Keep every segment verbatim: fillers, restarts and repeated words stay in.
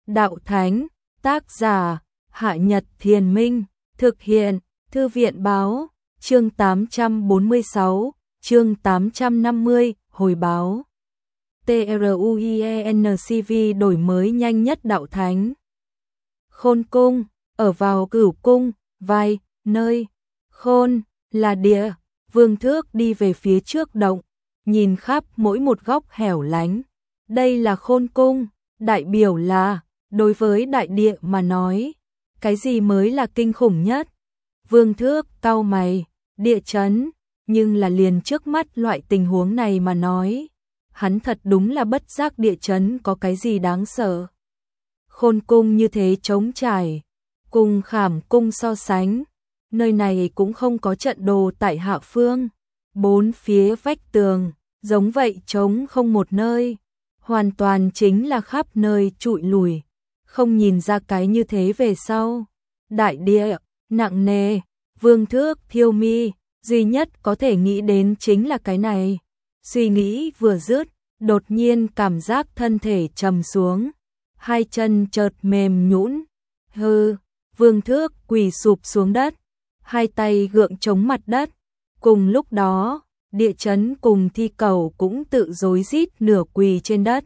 đạo thánh, tác giả, Hạ Nhật Thiền Minh, thực hiện, Thư viện báo, chương tám trăm bốn mươi sáu, chương tám trăm năm mươi, hồi báo. TRUIENCV đổi mới nhanh nhất đạo thánh. Khôn cung, ở vào Cửu cung, vai, nơi, khôn, là địa, Vương Thước đi về phía trước động, nhìn khắp mỗi một góc hẻo lánh. Đây là khôn cung, đại biểu là, đối với đại địa mà nói, cái gì mới là kinh khủng nhất? Vương Thước cau mày, địa chấn, nhưng là liền trước mắt loại tình huống này mà nói, hắn thật đúng là bất giác địa chấn có cái gì đáng sợ. Khôn cung như thế trống trải, cùng Khảm cung so sánh, nơi này cũng không có trận đồ tại hạ phương, bốn phía vách tường, giống vậy trống không một nơi, hoàn toàn chính là khắp nơi trụi lùi, không nhìn ra cái như thế về sau. Đại địa, nặng nề, Vương Thước thiêu mi, duy nhất có thể nghĩ đến chính là cái này. Suy nghĩ vừa dứt, đột nhiên cảm giác thân thể trầm xuống, hai chân chợt mềm nhũn. Hừ, Vương Thước quỳ sụp xuống đất, hai tay gượng chống mặt đất. Cùng lúc đó, địa chấn cùng thi cầu cũng tự rối rít nửa quỳ trên đất.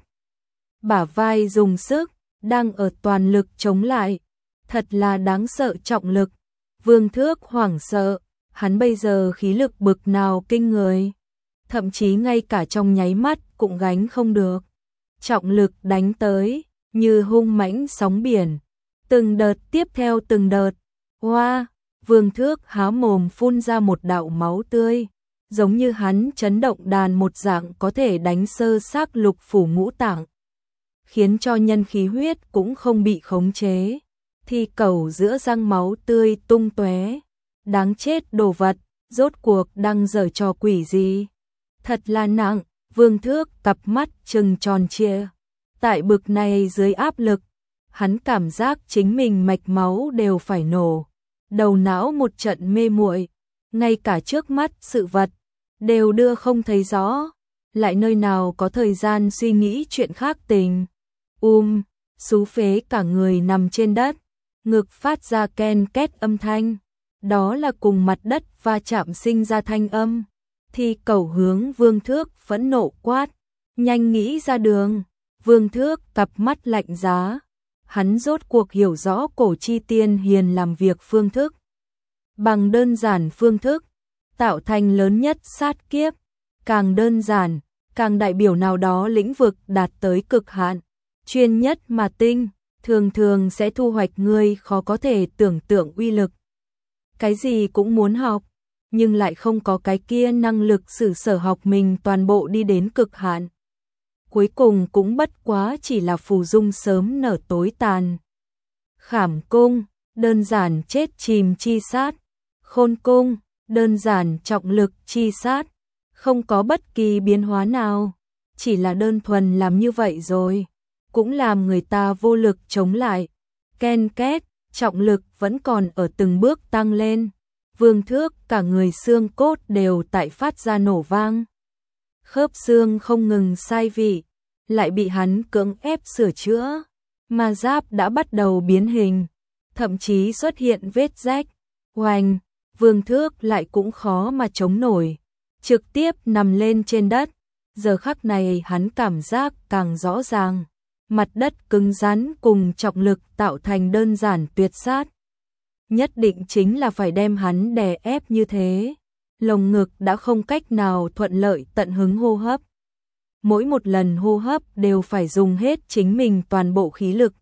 Bả vai dùng sức, đang ở toàn lực chống lại. Thật là đáng sợ trọng lực. Vương Thước hoảng sợ, hắn bây giờ khí lực bực nào kinh người. Thậm chí ngay cả trong nháy mắt cũng gánh không được. Trọng lực đánh tới, như hung mãnh sóng biển. Từng đợt tiếp theo từng đợt. Hoa, Vương Thước há mồm phun ra một đạo máu tươi. Giống như hắn chấn động đàn một dạng có thể đánh sơ xác lục phủ ngũ tạng. Khiến cho nhân khí huyết cũng không bị khống chế. Thi cầu giữa răng máu tươi tung tóe. Đáng chết đồ vật, rốt cuộc đang giở trò quỷ gì? Thật là nặng, Vương Thước cặp mắt trừng tròn trịa. Tại bực này dưới áp lực, hắn cảm giác chính mình mạch máu đều phải nổ. Đầu não một trận mê muội, ngay cả trước mắt sự vật đều đưa không thấy rõ, lại nơi nào có thời gian suy nghĩ chuyện khác tình. Um, xú phế cả người nằm trên đất, ngực phát ra ken két âm thanh, đó là cùng mặt đất va chạm sinh ra thanh âm. Thi cầu hướng Vương Thước phẫn nộ quát, nhanh nghĩ ra đường. Vương Thước cặp mắt lạnh giá, hắn rốt cuộc hiểu rõ cổ chi tiên hiền làm việc phương thức. Bằng đơn giản phương thức, tạo thành lớn nhất sát kiếp, càng đơn giản, càng đại biểu nào đó lĩnh vực đạt tới cực hạn, chuyên nhất mà tinh, thường thường sẽ thu hoạch người khó có thể tưởng tượng uy lực. Cái gì cũng muốn học, nhưng lại không có cái kia năng lực sử sở học mình toàn bộ đi đến cực hạn. Cuối cùng cũng bất quá chỉ là phù dung sớm nở tối tàn. Khảm cung, đơn giản chết chìm chi sát. Khôn cung, đơn giản trọng lực chi sát. Không có bất kỳ biến hóa nào, chỉ là đơn thuần làm như vậy rồi, cũng làm người ta vô lực chống lại. Ken két, trọng lực vẫn còn ở từng bước tăng lên. Vương Thước cả người xương cốt đều tại phát ra nổ vang. Khớp xương không ngừng sai vị, lại bị hắn cưỡng ép sửa chữa, mà giáp đã bắt đầu biến hình, thậm chí xuất hiện vết rách. Oanh, Vương Thước lại cũng khó mà chống nổi, trực tiếp nằm lên trên đất. Giờ khắc này hắn cảm giác càng rõ ràng, mặt đất cứng rắn cùng trọng lực tạo thành đơn giản tuyệt sát. Nhất định chính là phải đem hắn đè ép như thế. Lồng ngực đã không cách nào thuận lợi tận hứng hô hấp. Mỗi một lần hô hấp đều phải dùng hết chính mình toàn bộ khí lực.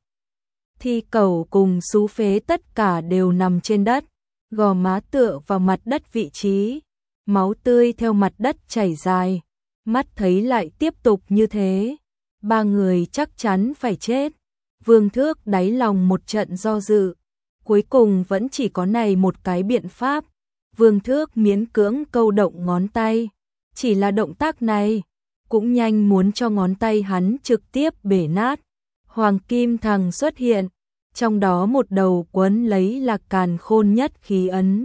Thi cầu cùng xú phế tất cả đều nằm trên đất, gò má tựa vào mặt đất vị trí, máu tươi theo mặt đất chảy dài, mắt thấy lại tiếp tục như thế, ba người chắc chắn phải chết. Vương Thước đáy lòng một trận do dự, cuối cùng vẫn chỉ có này một cái biện pháp. Vương Thước miễn cưỡng câu động ngón tay, chỉ là động tác này cũng nhanh muốn cho ngón tay hắn trực tiếp bể nát. Hoàng kim thằng xuất hiện, trong đó một đầu quấn lấy là càn khôn nhất khí ấn.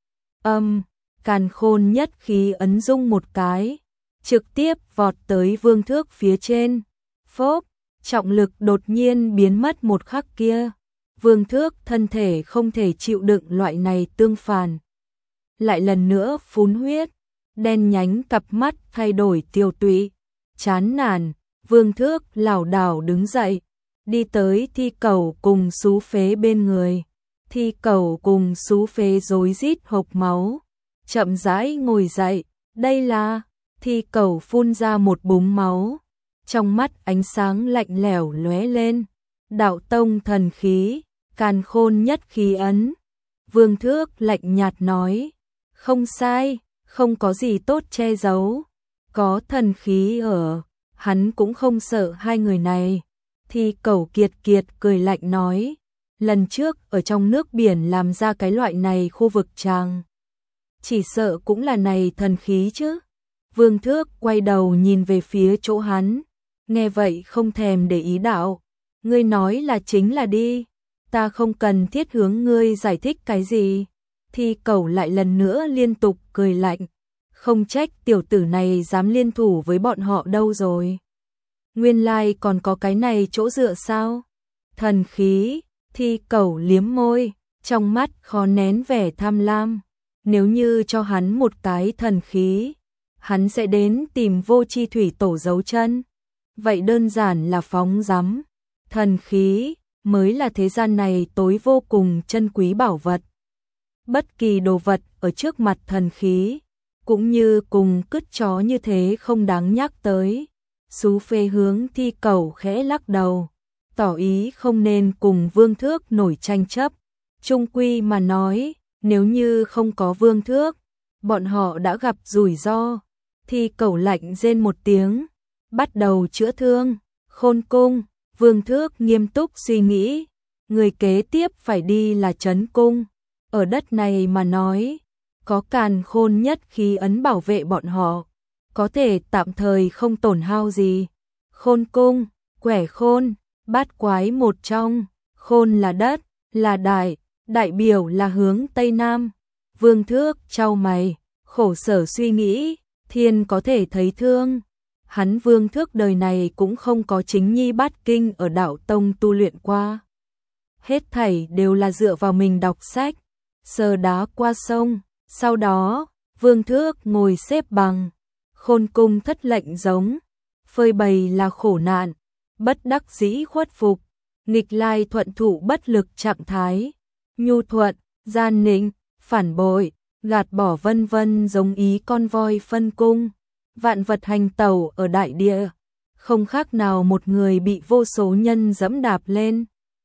Âm, càn khôn nhất khí ấn rung một cái, trực tiếp vọt tới Vương Thước phía trên. Phốp, trọng lực đột nhiên biến mất một khắc kia. Vương Thước thân thể không thể chịu đựng loại này tương phản. Lại lần nữa phun huyết, đen nhánh cặp mắt thay đổi tiêu tụy, chán nản, Vương Thước lảo đảo đứng dậy, đi tới Thi Cẩu cùng Sú Phế bên người. Thi Cẩu cùng Sú Phế rối rít hộc máu, chậm rãi ngồi dậy, đây là, Thi Cẩu phun ra một búng máu, trong mắt ánh sáng lạnh lẽo lóe lên, đạo tông thần khí, càn khôn nhất khí ấn. Vương Thước lạnh nhạt nói, không sai, không có gì tốt che giấu, có thần khí ở, hắn cũng không sợ hai người này. Thi Cẩu kiệt kiệt cười lạnh nói, lần trước ở trong nước biển làm ra cái loại này khu vực tràng, chỉ sợ cũng là này thần khí chứ. Vương Thước quay đầu nhìn về phía chỗ hắn, nghe vậy không thèm để ý đạo, ngươi nói là chính là đi, ta không cần thiết hướng ngươi giải thích cái gì. Thi Cẩu lại lần nữa liên tục cười lạnh, không trách tiểu tử này dám liên thủ với bọn họ đâu rồi. Nguyên lai còn có cái này chỗ dựa sao? Thần khí, Thi Cẩu liếm môi, trong mắt khó nén vẻ tham lam. Nếu như cho hắn một cái thần khí, hắn sẽ đến tìm Vô Chi Thủy Tổ giấu chân. Vậy đơn giản là phóng dắm. Thần khí mới là thế gian này tối vô cùng chân quý bảo vật. Bất kỳ đồ vật ở trước mặt thần khí, cũng như cùng cứt chó như thế không đáng nhắc tới. Sú Phế hướng Thi Cẩu khẽ lắc đầu, tỏ ý không nên cùng Vương Thước nổi tranh chấp. Trung quy mà nói, nếu như không có Vương Thước, bọn họ đã gặp rủi ro. Thi Cẩu lạnh rên một tiếng, bắt đầu chữa thương. Khôn Cung, Vương Thước nghiêm túc suy nghĩ, người kế tiếp phải đi là Trấn Cung. Ở đất này mà nói, có càn khôn nhất khí ấn bảo vệ bọn họ, có thể tạm thời không tổn hao gì. Khôn Cung, quẻ khôn, bát quái một trong, khôn là đất, là đại, đại biểu là hướng Tây Nam. Vương Thước chau mày, khổ sở suy nghĩ, thiên có thể thấy thương. Hắn Vương Thước đời này cũng không có chính nhi bát kinh ở đạo tông tu luyện qua. Hết thảy đều là dựa vào mình đọc sách, sờ đá qua sông. Sau đó, Vương Thước ngồi xếp bằng, Khôn Cung thất lệnh giống, phơi bày là khổ nạn, bất đắc dĩ khuất phục, nghịch lai thuận thủ bất lực trạng thái, nhu thuận, gian nịnh, phản bội, gạt bỏ vân vân giống ý con voi phân cung. Vạn vật hành tẩu ở đại địa, không khác nào một người bị vô số nhân dẫm đạp lên.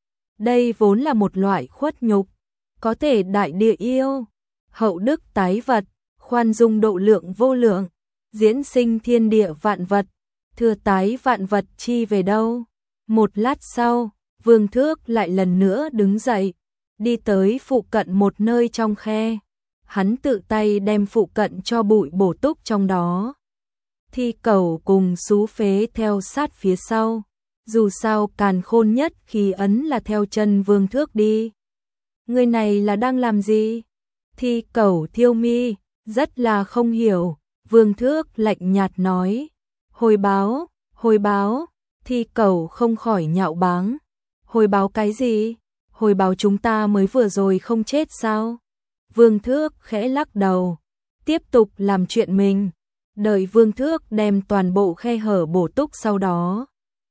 Đây vốn là một loại khuất nhục, có thể đại địa yêu, hậu đức tái vật, khoan dung độ lượng vô lượng, diễn sinh thiên địa vạn vật, thừa tái vạn vật chi về đâu. Một lát sau, Vương Thước lại lần nữa đứng dậy, đi tới phụ cận một nơi trong khe. Hắn tự tay đem phụ cận cho bụi bổ túc trong đó. Thi Cẩu cùng Sú Phế theo sát phía sau, dù sao càn khôn nhất khí ấn là theo chân Vương Thước đi. Người này là đang làm gì? Thi Cẩu thiêu mi, rất là không hiểu. Vương Thước lạnh nhạt nói, hồi báo, hồi báo. Thi Cẩu không khỏi nhạo báng, hồi báo cái gì? Hồi báo chúng ta mới vừa rồi không chết sao? Vương Thước khẽ lắc đầu, tiếp tục làm chuyện mình. Đợi Vương Thước đem toàn bộ khe hở bổ túc sau đó,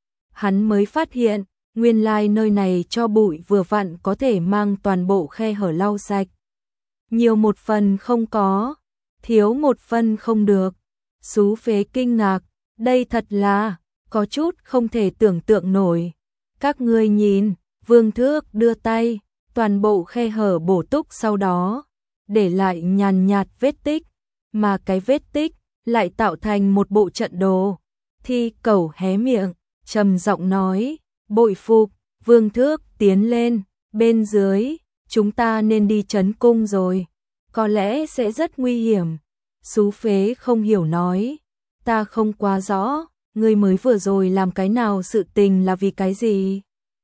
hắn mới phát hiện, nguyên lai nơi này cho bụi vừa vặn có thể mang toàn bộ khe hở lau sạch. Nhiều một phần không có, thiếu một phần không được. Sú Phế kinh ngạc, đây thật là, có chút không thể tưởng tượng nổi. Các ngươi nhìn, Vương Thước đưa tay, toàn bộ khe hở bổ túc sau đó, để lại nhàn nhạt vết tích, mà cái vết tích lại tạo thành một bộ trận đồ. Thi Cẩu hé miệng, trầm giọng nói, bội phục. Vương Thước tiến lên, bên dưới, chúng ta nên đi Trấn Cung rồi, có lẽ sẽ rất nguy hiểm. Sú Phế không hiểu nói, ta không quá rõ, ngươi mới vừa rồi làm cái nào sự tình là vì cái gì?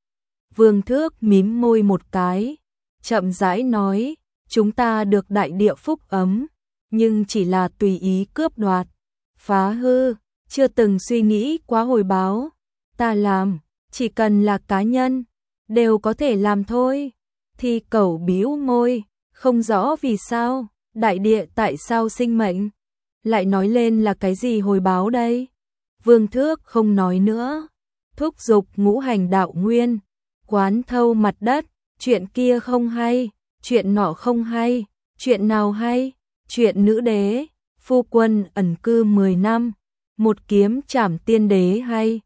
Vương Thước mím môi một cái, chậm rãi nói, chúng ta được đại địa phúc ấm, nhưng chỉ là tùy ý cướp đoạt, phá hư, chưa từng suy nghĩ quá hồi báo. Ta làm, chỉ cần là cá nhân, đều có thể làm thôi. Thi Cẩu bĩu môi, không rõ vì sao, đại địa tại sao sinh mệnh, lại nói lên là cái gì hồi báo đây? Vương Thước không nói nữa, thúc giục ngũ hành đạo nguyên, quán thâu mặt đất, chuyện kia không hay, chuyện nọ không hay, chuyện nào hay, chuyện nữ đế, phu quân ẩn cư mười năm, một kiếm trảm tiên đế hay.